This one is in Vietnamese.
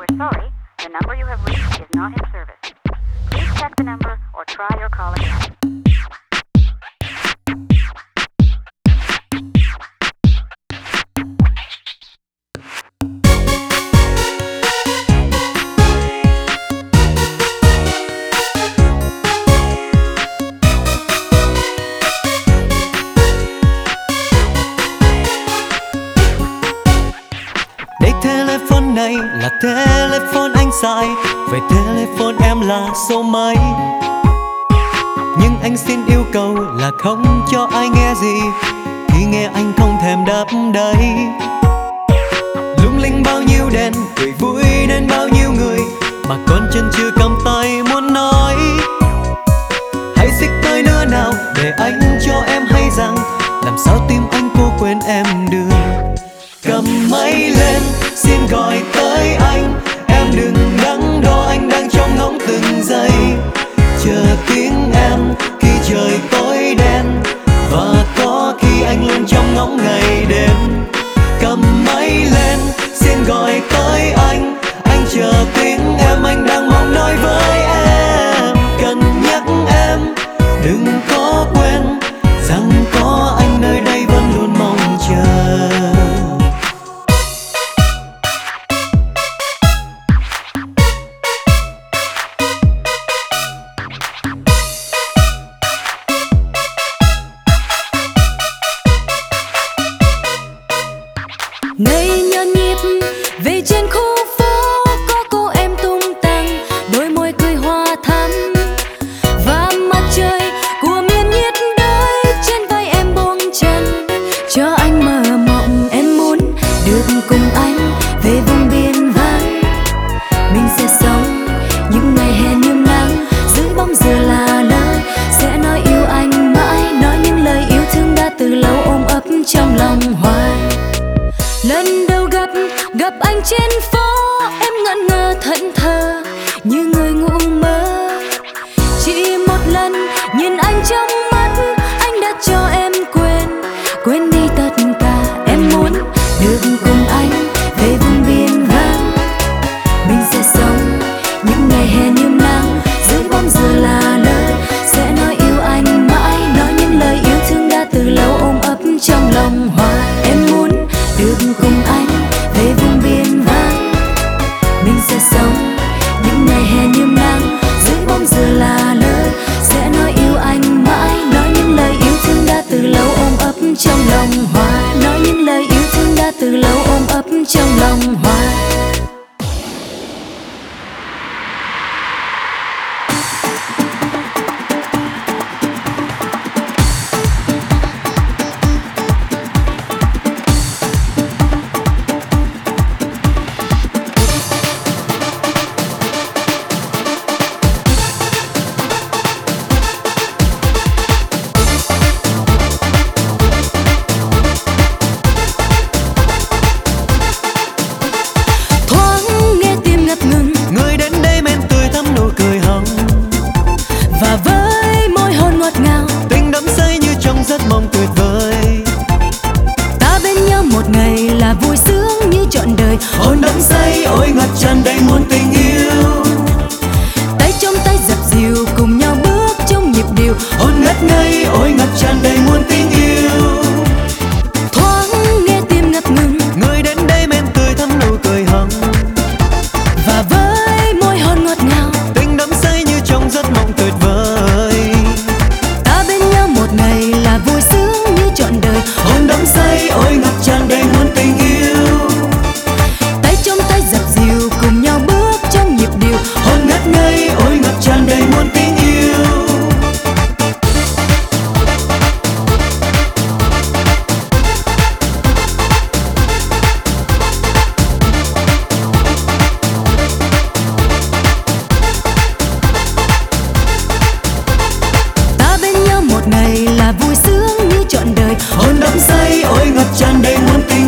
Sorry, the number you have reached is not in service. Please check the number or try your call again. Telephone này là telephone anh xài, về telephone em là số mấy. Nhưng anh xin yêu cầu là không cho ai nghe gì, khi nghe anh không thèm đáp đấy. Lung linh bao nhiêu đèn, cười vui nên bao nhiêu người, mà con chân chưa cầm tay muốn nói. Hãy xích tới nữa nào để anh cho em hay rằng, làm sao tim anh cô quên em được. Cầm máy lên xin gọi tới anh, em đừng đắn đo anh đang trong ngóng từng giây. Chờ tiếng em khi trời tối đen, và có khi anh luôn trong ngóng ngày đêm. Cầm máy lên xin gọi tới anh chờ tiếng em anh đang mong nói với em. Cần nhắc em đừng có quên rằng có anh nơi đây vẫn luôn mong chờ. Ngày nhộn nhịp về trên khu phố, có cô em tung tăng, đôi môi cười hoa thắm, và mặt trời của miền nhiệt đới trên vai em buông chân. Cho anh mơ mộng em muốn được cùng anh về vùng biên vắng, mình sẽ sống những ngày hè niêm nắng dưới bóng dừa là lời sẽ nói yêu anh mãi, nói những lời yêu thương đã từ lâu ôm ấp trong lòng hoài. Lần đầu gặp anh trên phố, em ngẩn ngơ thẫn thờ như người ngủ mơ. Chỉ một lần nhìn anh trong mắt, anh đã cho em quên đi tất cả. Em muốn được cùng anh về vùng biên vắng, mình sẽ sống những ngày hè niêm nắng dưới bóng dừa là lời sẽ nói yêu anh mãi, nói những lời yêu thương đã từ lâu ôm ấp trong lòng hoài. Em muốn được cùng anh về vùng biên vắng, mình sẽ sống những ngày hè niêm nắng dưới bóng dừa là lời sẽ nói yêu anh mãi, nói những lời yêu thương đã từ lâu ôm ấp trong lòng hoài, nói những lời yêu thương đã từ lâu ôm ấp trong lòng hoài. Vui sướng như trọn đời, hồn đắm say ôi ngập tràn đầy muôn tình yêu. Tay trong tay dập dìu cùng nhau bước trong nhịp điệu, hồn ngất ngây ôi ngập tràn đầy muôn tình yêu. Thoáng nghe tim ngập ngừng, người đến đây men tươi thắm nụ cười hồng, và với môi hôn ngọt ngào, tình đắm say như trong giấc mộng tuyệt vời. Ta bên nhau một ngày là vui sướng như trọn đời, hồn đắm say ôi ngập tràn đầy muôn tình yêu. Tay trong tay dập dìu cùng nhau bước trong nhịp điệu, hồn ngất ngây ôi ngập tràn đầy muôn tình yêu. Ta bên nhau một ngày là vui sướng như trọn đời, hồn đắm say ôi ngập tràn đầy muôn tình